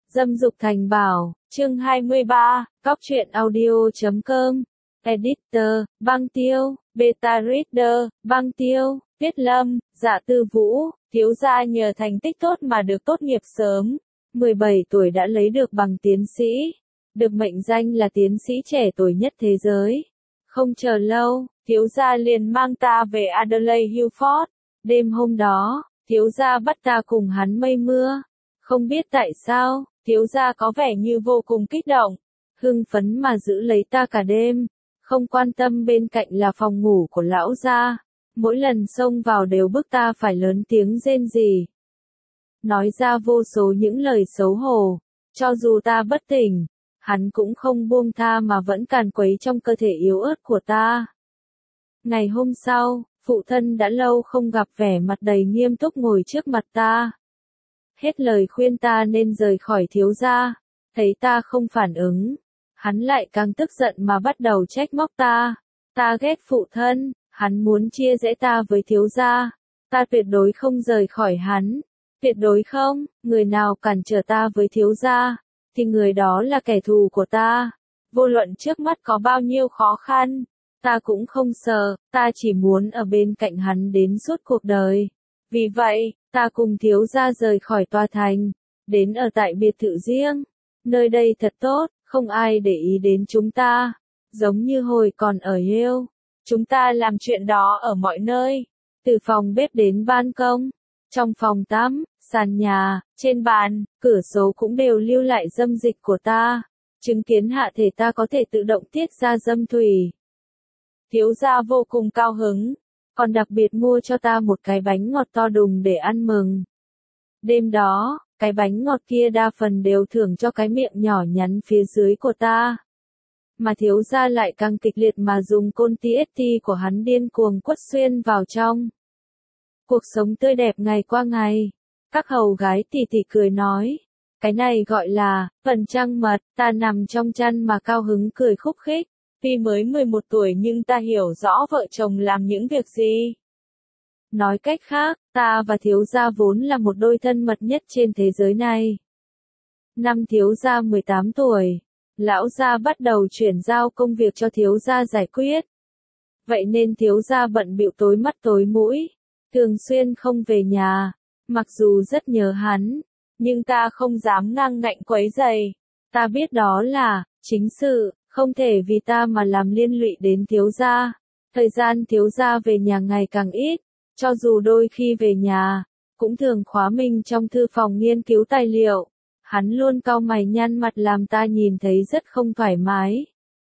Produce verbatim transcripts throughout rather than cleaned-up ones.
Dâm dục thành bảo, chương hai mươi ba, cóc truyện audio chấm com, editor, Băng Tiêu, beta reader, Băng Tiêu, Tuyết Lâm, Dạ Tư Vũ, thiếu gia nhờ thành tích tốt mà được tốt nghiệp sớm, mười bảy tuổi đã lấy được bằng tiến sĩ, được mệnh danh là tiến sĩ trẻ tuổi nhất thế giới. Không chờ lâu, thiếu gia liền mang ta về Adelaide Hilford. Đêm hôm đó, thiếu gia bắt ta cùng hắn mây mưa. Không biết tại sao, thiếu gia có vẻ như vô cùng kích động, hưng phấn mà giữ lấy ta cả đêm, không quan tâm bên cạnh là phòng ngủ của lão gia. Mỗi lần xông vào đều bức ta phải lớn tiếng rên rỉ, nói ra vô số những lời xấu hổ. Cho dù ta bất tỉnh, hắn cũng không buông tha mà vẫn càn quấy trong cơ thể yếu ớt của ta. Ngày hôm sau, phụ thân đã lâu không gặp vẻ mặt đầy nghiêm túc ngồi trước mặt ta. Hết lời khuyên ta nên rời khỏi thiếu gia, thấy ta không phản ứng, hắn lại càng tức giận mà bắt đầu trách móc ta. Ta ghét phụ thân, hắn muốn chia rẽ ta với thiếu gia, ta tuyệt đối không rời khỏi hắn, tuyệt đối không, người nào cản trở ta với thiếu gia, thì người đó là kẻ thù của ta. Vô luận trước mắt có bao nhiêu khó khăn, ta cũng không sợ, ta chỉ muốn ở bên cạnh hắn đến suốt cuộc đời. Vì vậy, ta cùng thiếu gia rời khỏi tòa thành, đến ở tại biệt thự riêng. Nơi đây thật tốt, không ai để ý đến chúng ta, giống như hồi còn ở Yale. Chúng ta làm chuyện đó ở mọi nơi, từ phòng bếp đến ban công, trong phòng tắm, sàn nhà, trên bàn, cửa sổ cũng đều lưu lại dâm dịch của ta, chứng kiến hạ thể ta có thể tự động tiết ra dâm thủy. Thiếu gia vô cùng cao hứng, còn đặc biệt mua cho ta một cái bánh ngọt to đùng để ăn mừng. Đêm đó, cái bánh ngọt kia đa phần đều thưởng cho cái miệng nhỏ nhắn phía dưới của ta. Mà thiếu gia lại càng kịch liệt mà dùng côn ti ét ti của hắn điên cuồng quất xuyên vào trong. Cuộc sống tươi đẹp ngày qua ngày. Các hầu gái tỉ tỉ cười nói, cái này gọi là phần trăng mật. Ta nằm trong chăn mà cao hứng cười khúc khích. Tuy mới mười một tuổi nhưng ta hiểu rõ vợ chồng làm những việc gì. Nói cách khác, ta và thiếu gia vốn là một đôi thân mật nhất trên thế giới này. Năm thiếu gia mười tám tuổi, lão gia bắt đầu chuyển giao công việc cho thiếu gia giải quyết. Vậy nên thiếu gia bận bịu tối mắt tối mũi, thường xuyên không về nhà. Mặc dù rất nhớ hắn, nhưng ta không dám ngang ngạnh quấy rầy. Ta biết đó là chính sự, không thể vì ta mà làm liên lụy đến thiếu gia. Thời gian thiếu gia về nhà ngày càng ít, cho dù đôi khi về nhà, cũng thường khóa mình trong thư phòng nghiên cứu tài liệu. Hắn luôn cau mày nhăn mặt làm ta nhìn thấy rất không thoải mái.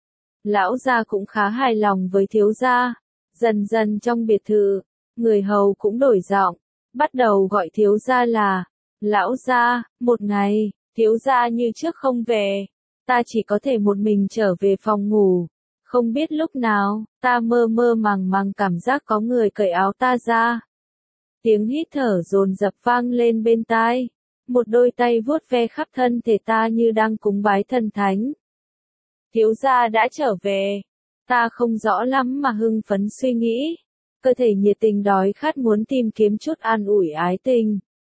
Lão gia cũng khá hài lòng với thiếu gia. Dần dần trong biệt thự, người hầu cũng đổi giọng, bắt đầu gọi thiếu gia là lão gia. Một ngày, thiếu gia như trước không về, ta chỉ có thể một mình trở về phòng ngủ. Không biết lúc nào, ta mơ mơ màng màng cảm giác có người cởi áo ta ra. Tiếng hít thở dồn dập vang lên bên tai. Một đôi tay vuốt ve khắp thân thể ta như đang cúng bái thần thánh. Thiếu gia đã trở về. Ta không rõ lắm mà hưng phấn suy nghĩ. Cơ thể nhiệt tình đói khát muốn tìm kiếm chút an ủi ái tình.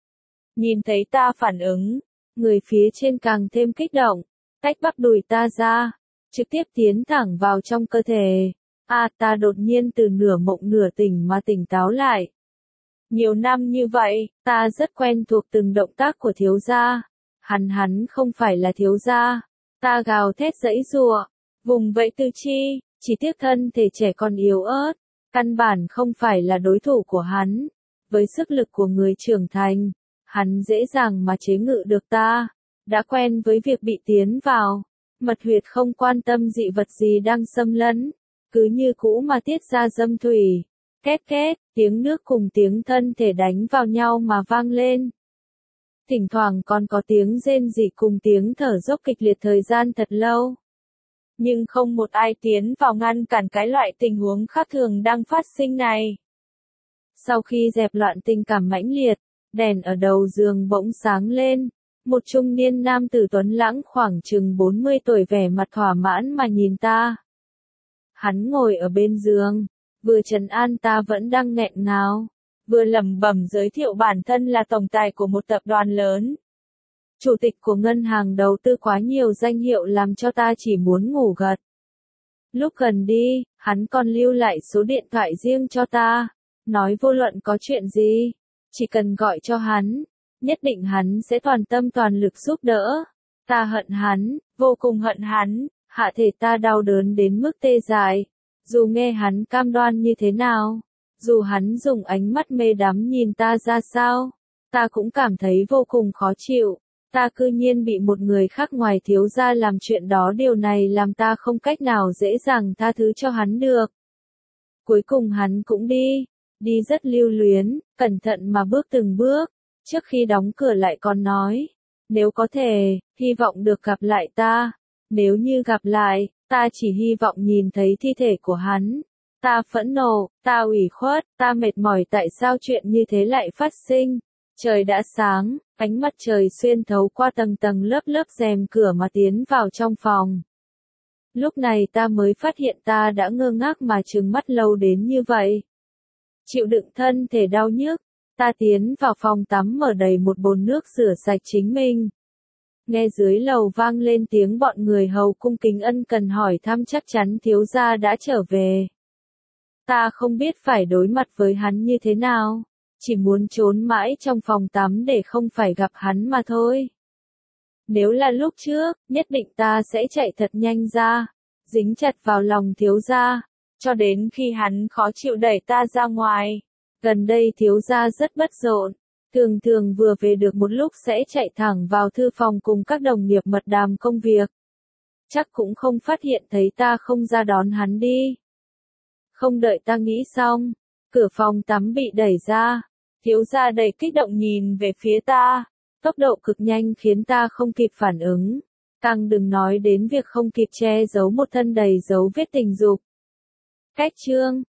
Nhìn thấy ta phản ứng, người phía trên càng thêm kích động, tách bắp đùi ta ra, trực tiếp tiến thẳng vào trong cơ thể. À, ta đột nhiên từ nửa mộng nửa tỉnh mà tỉnh táo lại. Nhiều năm như vậy, ta rất quen thuộc từng động tác của thiếu gia. Hắn hắn không phải là thiếu gia. Ta gào thét giãy giụa, vùng vẫy tứ chi, chỉ tiếc thân thể trẻ còn yếu ớt, căn bản không phải là đối thủ của hắn. Với sức lực của người trưởng thành, hắn dễ dàng mà chế ngự được ta. Đã quen với việc bị tiến vào, mật huyệt không quan tâm dị vật gì đang xâm lấn, cứ như cũ mà tiết ra dâm thủy. Két két, tiếng nước cùng tiếng thân thể đánh vào nhau mà vang lên. Thỉnh thoảng còn có tiếng rên rỉ cùng tiếng thở dốc kịch liệt thời gian thật lâu. Nhưng không một ai tiến vào ngăn cản cái loại tình huống khác thường đang phát sinh này. Sau khi dẹp loạn tình cảm mãnh liệt, đèn ở đầu giường bỗng sáng lên. Một trung niên nam tử tuấn lãng khoảng chừng bốn mươi tuổi vẻ mặt thỏa mãn mà nhìn ta. Hắn ngồi ở bên giường, vừa trấn an ta vẫn đang nghẹn ngào, vừa lẩm bẩm giới thiệu bản thân là tổng tài của một tập đoàn lớn. Chủ tịch của ngân hàng đầu tư quá nhiều danh hiệu làm cho ta chỉ muốn ngủ gật. Lúc gần đi, hắn còn lưu lại số điện thoại riêng cho ta, nói vô luận có chuyện gì, chỉ cần gọi cho hắn, nhất định hắn sẽ toàn tâm toàn lực giúp đỡ. Ta hận hắn, vô cùng hận hắn, hạ thể ta đau đớn đến mức tê dại. Dù nghe hắn cam đoan như thế nào, dù hắn dùng ánh mắt mê đắm nhìn ta ra sao, ta cũng cảm thấy vô cùng khó chịu. Ta cư nhiên bị một người khác ngoài thiếu gia làm chuyện đó, điều này làm ta không cách nào dễ dàng tha thứ cho hắn được. Cuối cùng hắn cũng đi, đi rất lưu luyến, cẩn thận mà bước từng bước, trước khi đóng cửa lại còn nói, nếu có thể, hy vọng được gặp lại ta, nếu như gặp lại, ta chỉ hy vọng nhìn thấy thi thể của hắn. Ta phẫn nộ, ta ủy khuất, ta mệt mỏi, tại sao chuyện như thế lại phát sinh. Trời đã sáng, ánh mặt trời xuyên thấu qua tầng tầng lớp lớp rèm cửa mà tiến vào trong phòng. Lúc này ta mới phát hiện ta đã ngơ ngác mà trừng mắt lâu đến như vậy. Chịu đựng thân thể đau nhức, ta tiến vào phòng tắm mở đầy một bồn nước rửa sạch chính mình. Nghe dưới lầu vang lên tiếng bọn người hầu cung kính ân cần hỏi thăm, chắc chắn thiếu gia đã trở về. Ta không biết phải đối mặt với hắn như thế nào, chỉ muốn trốn mãi trong phòng tắm để không phải gặp hắn mà thôi. Nếu là lúc trước, nhất định ta sẽ chạy thật nhanh ra, dính chặt vào lòng thiếu gia, cho đến khi hắn khó chịu đẩy ta ra ngoài. Gần đây thiếu gia rất bất rộn, thường thường vừa về được một lúc sẽ chạy thẳng vào thư phòng cùng các đồng nghiệp mật đàm công việc. Chắc cũng không phát hiện thấy ta không ra đón hắn đi. Không đợi ta nghĩ xong, cửa phòng tắm bị đẩy ra, thiếu gia đầy kích động nhìn về phía ta, tốc độ cực nhanh khiến ta không kịp phản ứng, càng đừng nói đến việc không kịp che giấu một thân đầy dấu vết tình dục. Cách chương